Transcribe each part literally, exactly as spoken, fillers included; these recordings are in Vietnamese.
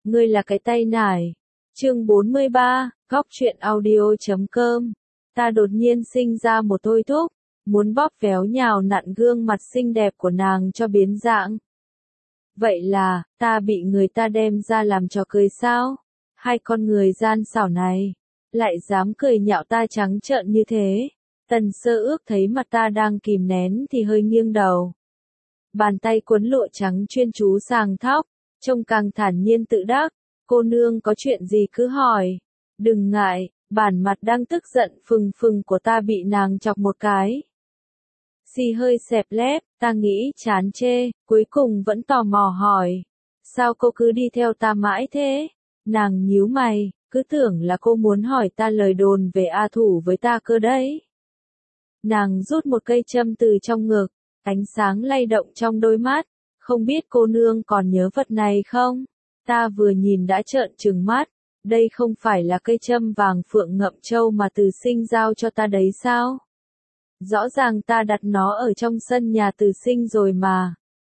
Ngươi là cái tay nải. Chương bốn mươi ba, góc truyện audio chấm com. Ta đột nhiên sinh ra một thôi thúc, muốn bóp véo nhào nặn gương mặt xinh đẹp của nàng cho biến dạng. Vậy là, ta bị người ta đem ra làm trò cười sao? Hai con người gian xảo này, lại dám cười nhạo ta trắng trợn như thế. Tần Sơ Ước thấy mặt ta đang kìm nén thì hơi nghiêng đầu. Bàn tay cuốn lụa trắng chuyên chú sàng tóc, trông càng thản nhiên tự đắc. Cô nương có chuyện gì cứ hỏi. Đừng ngại, bản mặt đang tức giận phừng phừng của ta bị nàng chọc một cái. Xì hơi xẹp lép, ta nghĩ chán chê, cuối cùng vẫn tò mò hỏi. Sao cô cứ đi theo ta mãi thế? Nàng nhíu mày, cứ tưởng là cô muốn hỏi ta lời đồn về A Thủ với ta cơ đấy. Nàng rút một cây châm từ trong ngực, ánh sáng lay động trong đôi mắt. Không biết cô nương còn nhớ vật này không? Ta vừa nhìn đã trợn trừng mắt. Đây không phải là cây châm vàng phượng ngậm châu mà Từ Sinh giao cho ta đấy sao? Rõ ràng ta đặt nó ở trong sân nhà Từ Sinh rồi mà.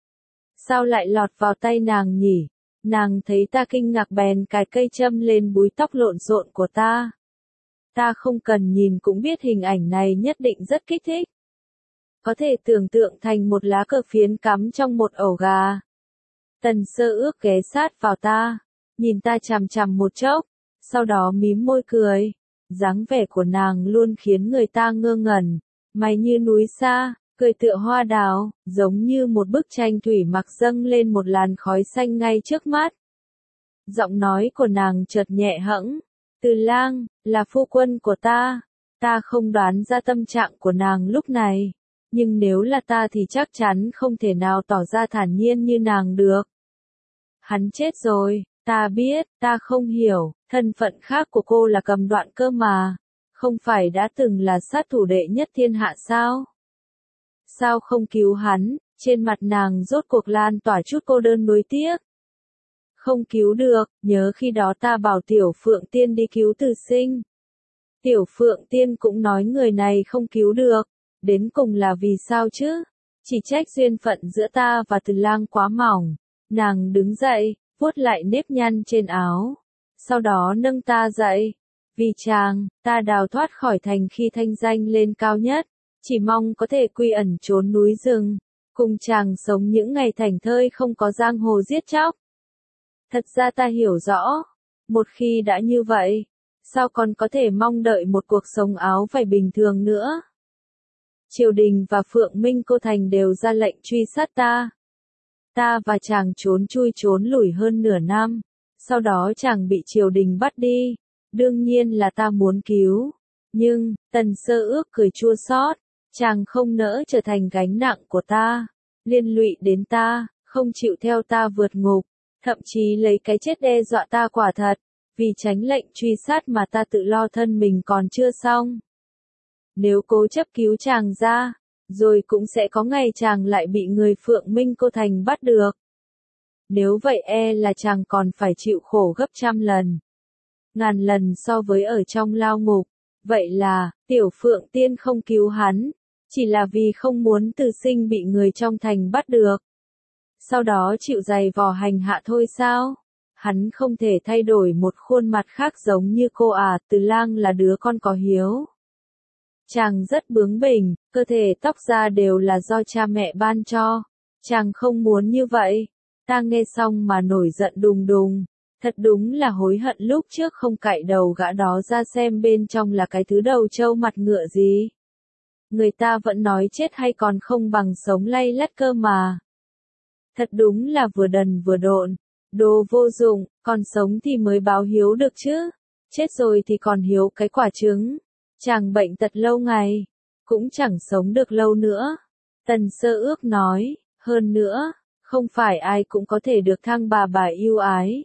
Sao lại lọt vào tay nàng nhỉ? Nàng thấy ta kinh ngạc bèn cài cây châm lên búi tóc lộn xộn của ta. Ta không cần nhìn cũng biết hình ảnh này nhất định rất kích thích. Có thể tưởng tượng thành một lá cờ phiến cắm trong một ổ gà. Tần Sơ Ước ghé sát vào ta, nhìn ta chằm chằm một chốc, sau đó mím môi cười. Dáng vẻ của nàng luôn khiến người ta ngơ ngẩn, mày như núi xa, cười tựa hoa đào, giống như một bức tranh thủy mặc dâng lên một làn khói xanh ngay trước mắt. Giọng nói của nàng chợt nhẹ hẫng, Từ Lang, là phu quân của ta. Ta không đoán ra tâm trạng của nàng lúc này, nhưng nếu là ta thì chắc chắn không thể nào tỏ ra thản nhiên như nàng được. Hắn chết rồi, ta biết, ta không hiểu, thân phận khác của cô là Cầm Đoạn cơ mà, không phải đã từng là sát thủ đệ nhất thiên hạ sao? Sao không cứu hắn? Trên mặt nàng rốt cuộc lan tỏa chút cô đơn nuối tiếc. Không cứu được, nhớ khi đó ta bảo Tiểu Phượng Tiên đi cứu Từ Sinh. Tiểu Phượng Tiên cũng nói người này không cứu được, đến cùng là vì sao chứ? Chỉ trách duyên phận giữa ta và Từ Lang quá mỏng. Nàng đứng dậy, vuốt lại nếp nhăn trên áo. Sau đó nâng ta dậy. Vì chàng, ta đào thoát khỏi thành khi thanh danh lên cao nhất. Chỉ mong có thể quy ẩn trốn núi rừng. Cùng chàng sống những ngày thảnh thơi không có giang hồ giết chóc. Thật ra ta hiểu rõ. Một khi đã như vậy, sao còn có thể mong đợi một cuộc sống áo vải bình thường nữa? Triều đình và Phượng Minh Cô Thành đều ra lệnh truy sát ta. Ta và chàng trốn chui trốn lủi hơn nửa năm, sau đó chàng bị triều đình bắt đi, đương nhiên là ta muốn cứu, nhưng, Tần Sơ Ước cười chua xót, chàng không nỡ trở thành gánh nặng của ta, liên lụy đến ta, không chịu theo ta vượt ngục, thậm chí lấy cái chết đe dọa ta quả thật, vì tránh lệnh truy sát mà ta tự lo thân mình còn chưa xong. Nếu cố chấp cứu chàng ra, rồi cũng sẽ có ngày chàng lại bị người Phượng Minh Cô Thành bắt được. Nếu vậy e là chàng còn phải chịu khổ gấp trăm lần, ngàn lần so với ở trong lao ngục. Vậy là, Tiểu Phượng Tiên không cứu hắn, chỉ là vì không muốn Từ Sinh bị người trong thành bắt được. Sau đó chịu giày vò hành hạ thôi sao? Hắn không thể thay đổi một khuôn mặt khác giống như cô à, Từ Lang là đứa con có hiếu. Chàng rất bướng bỉnh, cơ thể tóc da đều là do cha mẹ ban cho. Chàng không muốn như vậy. Ta nghe xong mà nổi giận đùng đùng. Thật đúng là hối hận lúc trước không cạy đầu gã đó ra xem bên trong là cái thứ đầu trâu mặt ngựa gì. Người ta vẫn nói chết hay còn không bằng sống lay lắt cơ mà. Thật đúng là vừa đần vừa độn. Đồ vô dụng, còn sống thì mới báo hiếu được chứ. Chết rồi thì còn hiếu cái quả trứng. Chàng bệnh tật lâu ngày, cũng chẳng sống được lâu nữa. Tần Sơ Ước nói, hơn nữa, không phải ai cũng có thể được thăng bà bà yêu ái.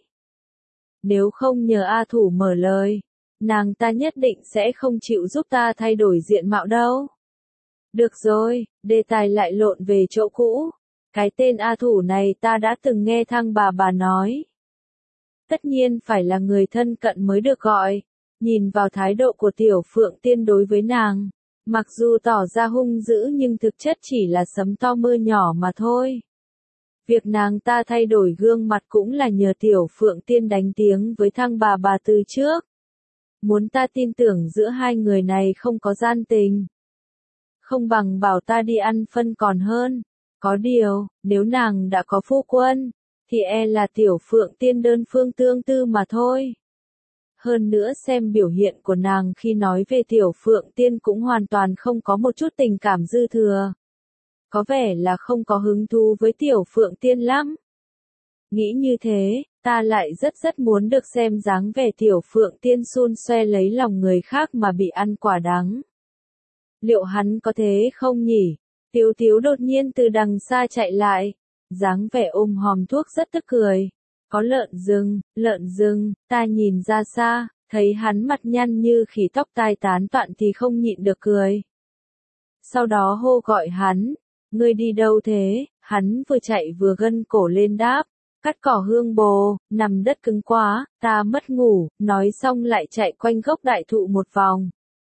Nếu không nhờ A Thủ mở lời, nàng ta nhất định sẽ không chịu giúp ta thay đổi diện mạo đâu. Được rồi, đề tài lại lộn về chỗ cũ. Cái tên A Thủ này ta đã từng nghe thăng bà bà nói. Tất nhiên phải là người thân cận mới được gọi. Nhìn vào thái độ của Tiểu Phượng Tiên đối với nàng, mặc dù tỏ ra hung dữ nhưng thực chất chỉ là sấm to mưa nhỏ mà thôi. Việc nàng ta thay đổi gương mặt cũng là nhờ Tiểu Phượng Tiên đánh tiếng với thằng bà bà từ trước. Muốn ta tin tưởng giữa hai người này không có gian tình. Không bằng bảo ta đi ăn phân còn hơn. Có điều, nếu nàng đã có phu quân, thì e là Tiểu Phượng Tiên đơn phương tương tư mà thôi. Hơn nữa xem biểu hiện của nàng khi nói về Tiểu Phượng Tiên cũng hoàn toàn không có một chút tình cảm dư thừa. Có vẻ là không có hứng thú với Tiểu Phượng Tiên lắm. Nghĩ như thế, ta lại rất rất muốn được xem dáng vẻ Tiểu Phượng Tiên xun xoe lấy lòng người khác mà bị ăn quả đắng. Liệu hắn có thế không nhỉ? Tiếu Tiếu đột nhiên từ đằng xa chạy lại, dáng vẻ ôm hòm thuốc rất tức cười. Có lợn rừng, lợn rừng, ta nhìn ra xa, thấy hắn mặt nhăn như khỉ tóc tai tán toạn thì không nhịn được cười. Sau đó hô gọi hắn, ngươi đi đâu thế? Hắn vừa chạy vừa gân cổ lên đáp, cắt cỏ hương bồ, nằm đất cứng quá, ta mất ngủ, nói xong lại chạy quanh gốc đại thụ một vòng.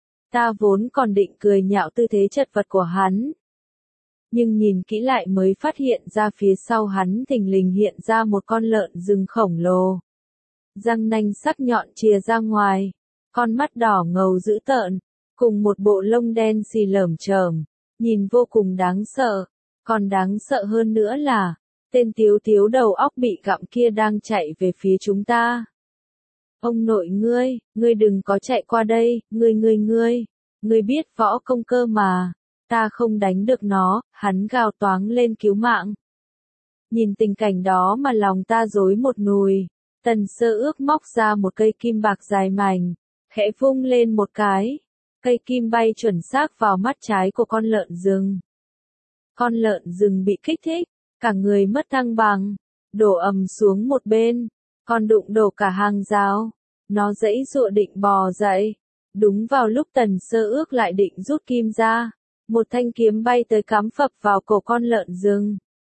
Ta vốn còn định cười nhạo tư thế chật vật của hắn. Nhưng nhìn kỹ lại mới phát hiện ra phía sau hắn thình lình hiện ra một con lợn rừng khổng lồ. Răng nanh sắc nhọn chìa ra ngoài, con mắt đỏ ngầu dữ tợn, cùng một bộ lông đen xì lởm chởm, nhìn vô cùng đáng sợ. Còn đáng sợ hơn nữa là, tên Tiếu Tiếu đầu óc bị gặm kia đang chạy về phía chúng ta. Ông nội ngươi, ngươi đừng có chạy qua đây, ngươi ngươi ngươi, ngươi biết võ công cơ mà. Ta không đánh được nó, hắn gào toáng lên cứu mạng. Nhìn tình cảnh đó mà lòng ta rối một nùi. Tần Sơ Ước móc ra một cây kim bạc dài mảnh, khẽ vung lên một cái. Cây kim bay chuẩn xác vào mắt trái của con lợn rừng. Con lợn rừng bị kích thích, cả người mất thăng bằng, đổ ầm xuống một bên, còn đụng đổ cả hàng rào. Nó giãy giụa định bò dậy. Đúng vào lúc Tần Sơ Ước lại định rút kim ra. Một thanh kiếm bay tới cắm phập vào cổ con lợn rừng.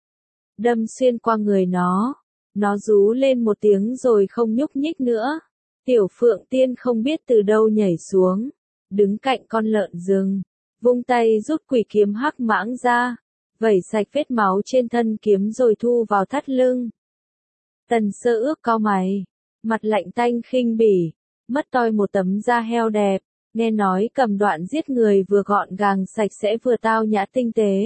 Đâm xuyên qua người nó. Nó rú lên một tiếng rồi không nhúc nhích nữa. Tiểu Phượng Tiên không biết từ đâu nhảy xuống. Đứng cạnh con lợn rừng. Vung tay rút quỷ kiếm hắc mãng ra. Vẩy sạch vết máu trên thân kiếm rồi thu vào thắt lưng. Tần Sơ Ước cau mày. Mặt lạnh tanh khinh bỉ. Mất toi một tấm da heo đẹp. Nghe nói cầm đoạn giết người vừa gọn gàng sạch sẽ vừa tao nhã tinh tế.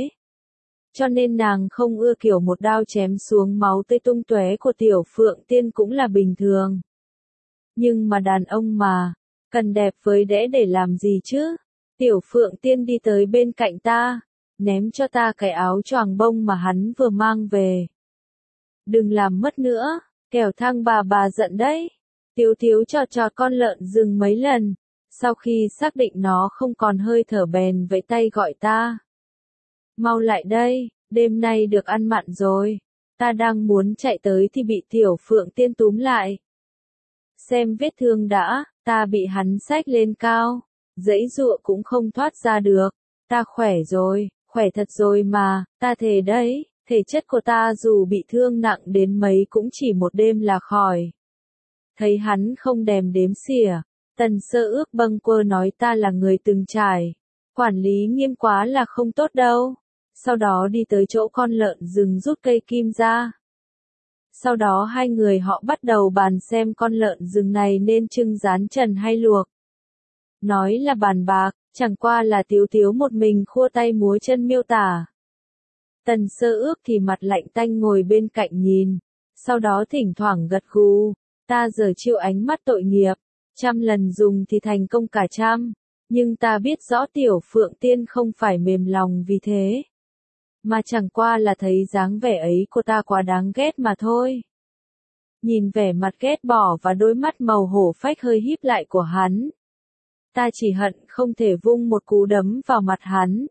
Cho nên nàng không ưa kiểu một đao chém xuống máu tươi tung tóe của Tiểu Phượng Tiên cũng là bình thường. Nhưng mà đàn ông mà, cần đẹp với đẽ để làm gì chứ? Tiểu Phượng Tiên đi tới bên cạnh ta, ném cho ta cái áo choàng bông mà hắn vừa mang về. Đừng làm mất nữa, kẻo thằng bà bà giận đấy. Tiếu Tiếu chọt chọt con lợn rừng mấy lần. Sau khi xác định nó không còn hơi thở bèn vẫy tay gọi ta. Mau lại đây, đêm nay được ăn mặn rồi. Ta đang muốn chạy tới thì bị Tiểu Phượng Tiên túm lại. Xem vết thương đã, ta bị hắn xách lên cao. Giãy giụa cũng không thoát ra được. Ta khỏe rồi, khỏe thật rồi mà, ta thề đấy, thể chất của ta dù bị thương nặng đến mấy cũng chỉ một đêm là khỏi. Thấy hắn không đèm đếm xỉa. Tần Sơ Ước bâng quơ nói ta là người từng trải. Quản lý nghiêm quá là không tốt đâu. Sau đó đi tới chỗ con lợn rừng rút cây kim ra. Sau đó hai người họ bắt đầu bàn xem con lợn rừng này nên trưng rán trần hay luộc. Nói là bàn bạc, chẳng qua là Tiếu Tiếu một mình khua tay múa chân miêu tả. Tần Sơ Ước thì mặt lạnh tanh ngồi bên cạnh nhìn. Sau đó thỉnh thoảng gật gù. Ta giờ chịu ánh mắt tội nghiệp. Trăm lần dùng thì thành công cả trăm, nhưng ta biết rõ Tiểu Phượng Tiên không phải mềm lòng vì thế, mà chẳng qua là thấy dáng vẻ ấy của ta quá đáng ghét mà thôi. Nhìn vẻ mặt ghét bỏ và đôi mắt màu hổ phách hơi híp lại của hắn, ta chỉ hận không thể vung một cú đấm vào mặt hắn.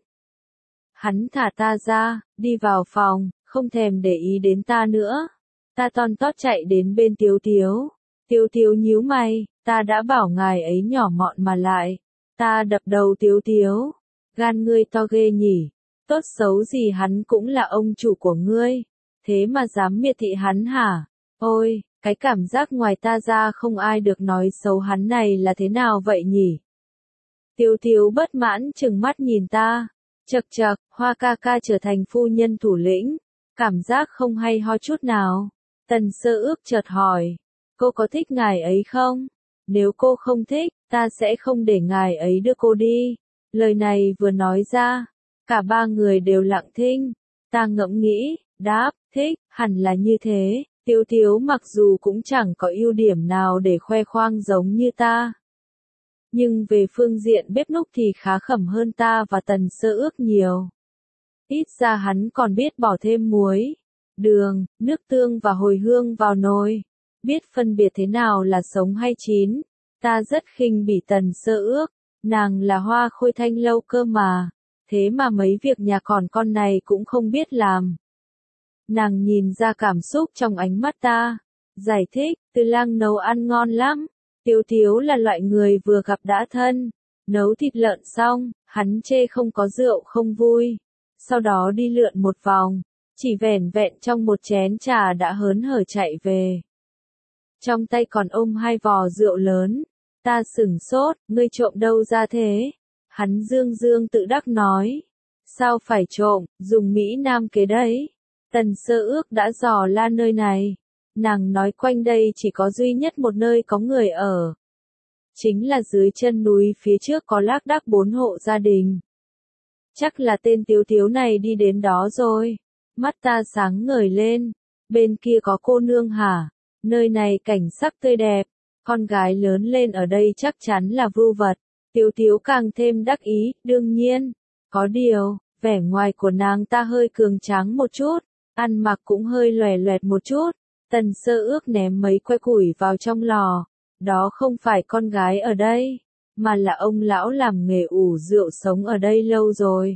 Hắn thả ta ra, đi vào phòng, không thèm để ý đến ta nữa. Ta ton tót chạy đến bên Tiếu Tiếu. Tiếu Tiếu nhíu mày, ta đã bảo ngài ấy nhỏ mọn mà lại. Ta đập đầu Tiếu Tiếu. Gan ngươi to ghê nhỉ. Tốt xấu gì hắn cũng là ông chủ của ngươi. Thế mà dám miệt thị hắn hả? Ôi, cái cảm giác ngoài ta ra không ai được nói xấu hắn này là thế nào vậy nhỉ? Tiếu Tiếu bất mãn trừng mắt nhìn ta. Chậc chậc, Hoa ca ca trở thành phu nhân thủ lĩnh. cảm giác không hay ho chút nào. Tần Sơ Ước chợt hỏi, cô có thích ngài ấy không? Nếu cô không thích, ta sẽ không để ngài ấy đưa cô đi. Lời này vừa nói ra, cả ba người đều lặng thinh. Ta ngẫm nghĩ, đáp, thích, hẳn là như thế. Tiếu Tiếu mặc dù cũng chẳng có ưu điểm nào để khoe khoang giống như ta. Nhưng về phương diện bếp núc thì khá khẩm hơn ta và Tần Sơ Ước nhiều. Ít ra hắn còn biết bỏ thêm muối, đường, nước tương và hồi hương vào nồi. Biết phân biệt thế nào là sống hay chín. Ta rất khinh bỉ Tần Sơ Ước. Nàng là hoa khôi thanh lâu cơ mà. Thế mà mấy việc nhà còn con này cũng không biết làm. Nàng nhìn ra cảm xúc trong ánh mắt ta. Giải thích, Từ Lang nấu ăn ngon lắm. Tiếu Tiếu là loại người vừa gặp đã thân. Nấu thịt lợn xong, hắn chê không có rượu không vui. Sau đó đi lượn một vòng. Chỉ vẻn vẹn trong một chén trà đã hớn hở chạy về. Trong tay còn ôm hai vò rượu lớn. Ta sửng sốt, ngươi trộm đâu ra thế? Hắn dương dương tự đắc nói. Sao phải trộm, dùng Mỹ Nam kế đấy. Tần Sơ Ước đã dò la nơi này. Nàng nói quanh đây chỉ có duy nhất một nơi có người ở. Chính là dưới chân núi phía trước có lác đác bốn hộ gia đình. Chắc là tên Tiếu Tiếu này đi đến đó rồi. Mắt ta sáng ngời lên. Bên kia có cô nương hả? Nơi này cảnh sắc tươi đẹp. Con gái lớn lên ở đây chắc chắn là vưu vật. Tiếu Tiếu càng thêm đắc ý, đương nhiên. Có điều, vẻ ngoài của nàng ta hơi cường tráng một chút. Ăn mặc cũng hơi lòe loẹt một chút. Tần Sơ Ước ném mấy que củi vào trong lò. Đó không phải con gái ở đây, mà là ông lão làm nghề ủ rượu sống ở đây lâu rồi.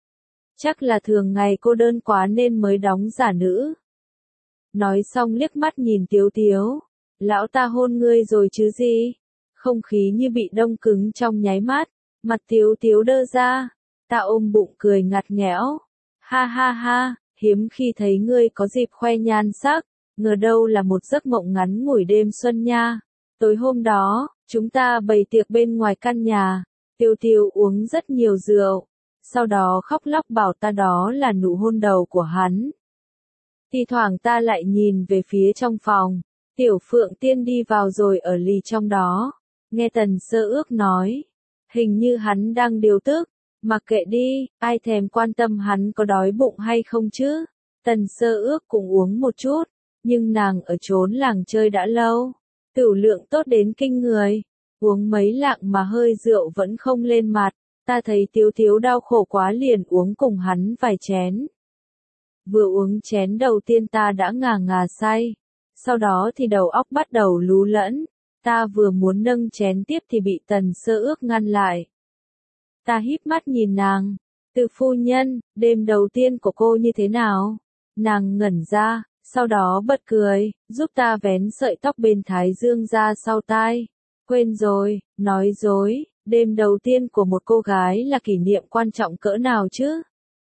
Chắc là thường ngày cô đơn quá nên mới đóng giả nữ. Nói xong liếc mắt nhìn Tiếu Tiếu. Lão ta hôn ngươi rồi chứ gì? Không khí như bị đông cứng trong nháy mắt. Mặt Tiếu Tiếu đơ ra. Ta ôm bụng cười ngặt nghẽo. Ha ha ha, hiếm khi thấy ngươi có dịp khoe nhan sắc. Ngờ đâu là một giấc mộng ngắn ngủi đêm xuân nha. Tối hôm đó, chúng ta bày tiệc bên ngoài căn nhà. Tiếu Tiếu uống rất nhiều rượu. Sau đó khóc lóc bảo ta đó là nụ hôn đầu của hắn. Thì thoảng ta lại nhìn về phía trong phòng. Tiểu Phượng Tiên đi vào rồi ở lì trong đó. Nghe Tần Sơ Ước nói. Hình như hắn đang điều tức. Mặc kệ đi, ai thèm quan tâm hắn có đói bụng hay không chứ. Tần Sơ Ước cũng uống một chút. Nhưng nàng ở chốn làng chơi đã lâu. Tửu lượng tốt đến kinh người. Uống mấy lạng mà hơi rượu vẫn không lên mặt. Ta thấy Tiếu Tiếu đau khổ quá liền uống cùng hắn vài chén. Vừa uống chén đầu tiên ta đã ngà ngà say. Sau đó thì đầu óc bắt đầu lú lẫn. Ta vừa muốn nâng chén tiếp thì bị Tần Sơ Ước ngăn lại. Ta híp mắt nhìn nàng. Từ phu nhân, đêm đầu tiên của cô như thế nào? Nàng ngẩn ra, sau đó bật cười, giúp ta vén sợi tóc bên thái dương ra sau tai. Quên rồi, nói dối, đêm đầu tiên của một cô gái là kỷ niệm quan trọng cỡ nào chứ?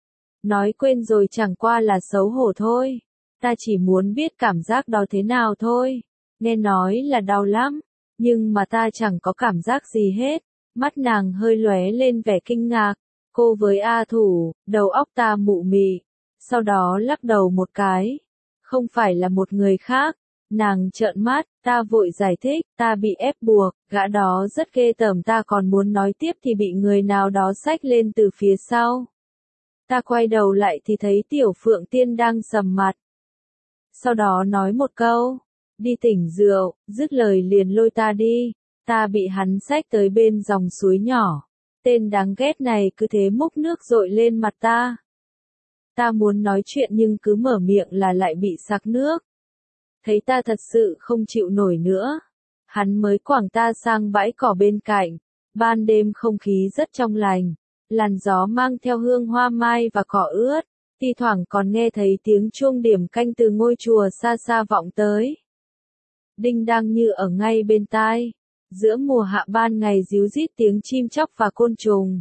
Nói quên rồi chẳng qua là xấu hổ thôi. Ta chỉ muốn biết cảm giác đó thế nào thôi. Nghe nói là đau lắm, nhưng mà ta chẳng có cảm giác gì hết. Mắt nàng hơi lóe lên vẻ kinh ngạc. Cô với A Thủ, đầu óc ta mụ mị. Sau đó lắc đầu một cái. Không phải là một người khác. Nàng trợn mắt, ta vội giải thích, ta bị ép buộc, gã đó rất ghê tởm, ta còn muốn nói tiếp thì bị người nào đó xách lên từ phía sau. Ta quay đầu lại thì thấy Tiểu Phượng Tiên đang sầm mặt. Sau đó nói một câu, đi tỉnh rượu, dứt lời liền lôi ta đi. Ta bị hắn xách tới bên dòng suối nhỏ. Tên đáng ghét này cứ thế múc nước dội lên mặt ta. Ta muốn nói chuyện nhưng cứ mở miệng là lại bị sặc nước. Thấy ta thật sự không chịu nổi nữa. Hắn mới quẳng ta sang bãi cỏ bên cạnh. Ban đêm không khí rất trong lành. Làn gió mang theo hương hoa mai và cỏ ướt. Thi thoảng còn nghe thấy tiếng chuông điểm canh từ ngôi chùa xa xa vọng tới. Đinh đang như ở ngay bên tai. Giữa mùa hạ ban ngày ríu rít tiếng chim chóc và côn trùng.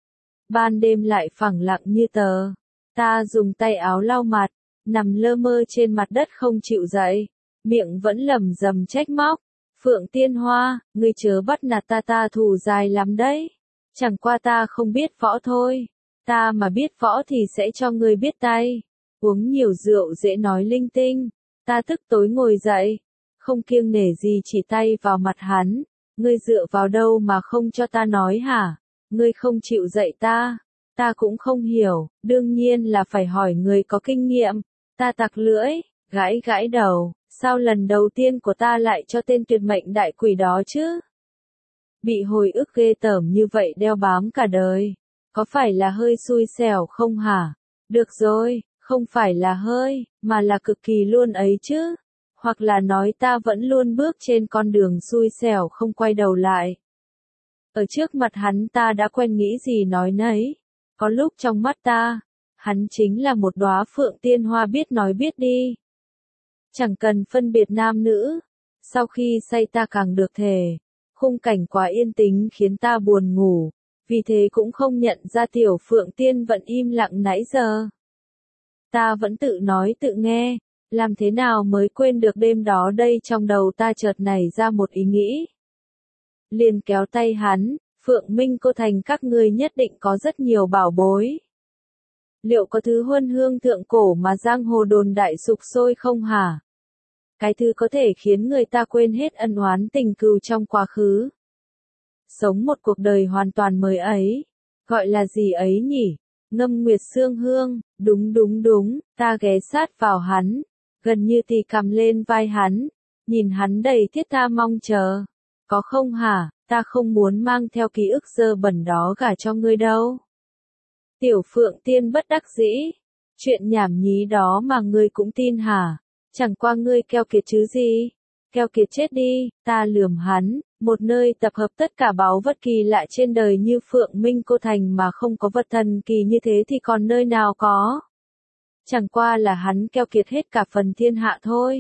Ban đêm lại phẳng lặng như tờ. Ta dùng tay áo lau mặt, nằm lơ mơ trên mặt đất không chịu dậy. Miệng vẫn lẩm rầm trách móc. Phượng Tiên Hoa, ngươi chớ bắt nạt ta, ta thủ dài lắm đấy. Chẳng qua ta không biết võ thôi. Ta mà biết võ thì sẽ cho ngươi biết tay. Uống nhiều rượu dễ nói linh tinh. Ta tức tối ngồi dậy, không kiêng nể gì chỉ tay vào mặt hắn. Ngươi dựa vào đâu mà không cho ta nói hả? Ngươi không chịu dạy ta. Ta cũng không hiểu, đương nhiên là phải hỏi người có kinh nghiệm. Ta tặc lưỡi, gãi gãi đầu, sao lần đầu tiên của ta lại cho tên tuyệt mệnh đại quỷ đó chứ? Bị hồi ức ghê tởm như vậy đeo bám cả đời. Có phải là hơi xui xẻo không hả? Được rồi, không phải là hơi, mà là cực kỳ luôn ấy chứ. Hoặc là nói ta vẫn luôn bước trên con đường xui xẻo không quay đầu lại. Ở trước mặt hắn ta đã quen nghĩ gì nói nấy. Có lúc trong mắt ta, hắn chính là một đóa phượng tiên hoa biết nói biết đi. Chẳng cần phân biệt nam nữ. Sau khi say ta càng được thề. Khung cảnh quá yên tĩnh khiến ta buồn ngủ. Vì thế cũng không nhận ra tiểu phượng tiên vẫn im lặng nãy giờ. Ta vẫn tự nói tự nghe. Làm thế nào mới quên được đêm đó đây, trong đầu ta chợt nảy ra một ý nghĩ. Liền kéo tay hắn, Phượng Minh Cô Thành các ngươi nhất định có rất nhiều bảo bối. Liệu có thứ huân hương thượng cổ mà giang hồ đồn đại sục sôi không hả? Cái thứ có thể khiến người ta quên hết ân oán tình cừu trong quá khứ. Sống một cuộc đời hoàn toàn mới ấy. Gọi là gì ấy nhỉ? Ngâm nguyệt sương hương, đúng đúng đúng, ta ghé sát vào hắn. Gần như thì cầm lên vai hắn. Nhìn hắn đầy thiết tha mong chờ. Có không hả? Ta không muốn mang theo ký ức dơ bẩn đó gả cho ngươi đâu. Tiểu Phượng Tiên bất đắc dĩ. Chuyện nhảm nhí đó mà ngươi cũng tin hả? Chẳng qua ngươi keo kiệt chứ gì. Keo kiệt chết đi, ta lườm hắn. Một nơi tập hợp tất cả báu vật kỳ lạ trên đời như Phượng Minh Cô Thành mà không có vật thần kỳ như thế thì còn nơi nào có. Chẳng qua là hắn keo kiệt hết cả phần thiên hạ thôi.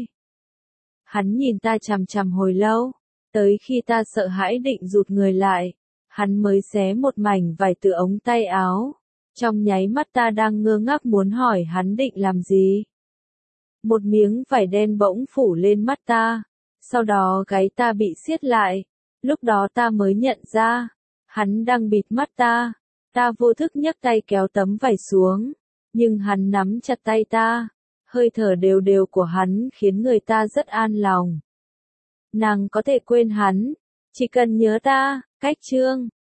Hắn nhìn ta chằm chằm hồi lâu. Tới khi ta sợ hãi định rụt người lại. Hắn mới xé một mảnh vải từ ống tay áo. Trong nháy mắt ta đang ngơ ngác muốn hỏi hắn định làm gì. Một miếng vải đen bỗng phủ lên mắt ta. Sau đó gáy ta bị siết lại. Lúc đó ta mới nhận ra. Hắn đang bịt mắt ta. Ta vô thức nhấc tay kéo tấm vải xuống. Nhưng hắn nắm chặt tay ta. Hơi thở đều đều của hắn khiến người ta rất an lòng. Nàng có thể quên hắn. Chỉ cần nhớ ta. Cách chương.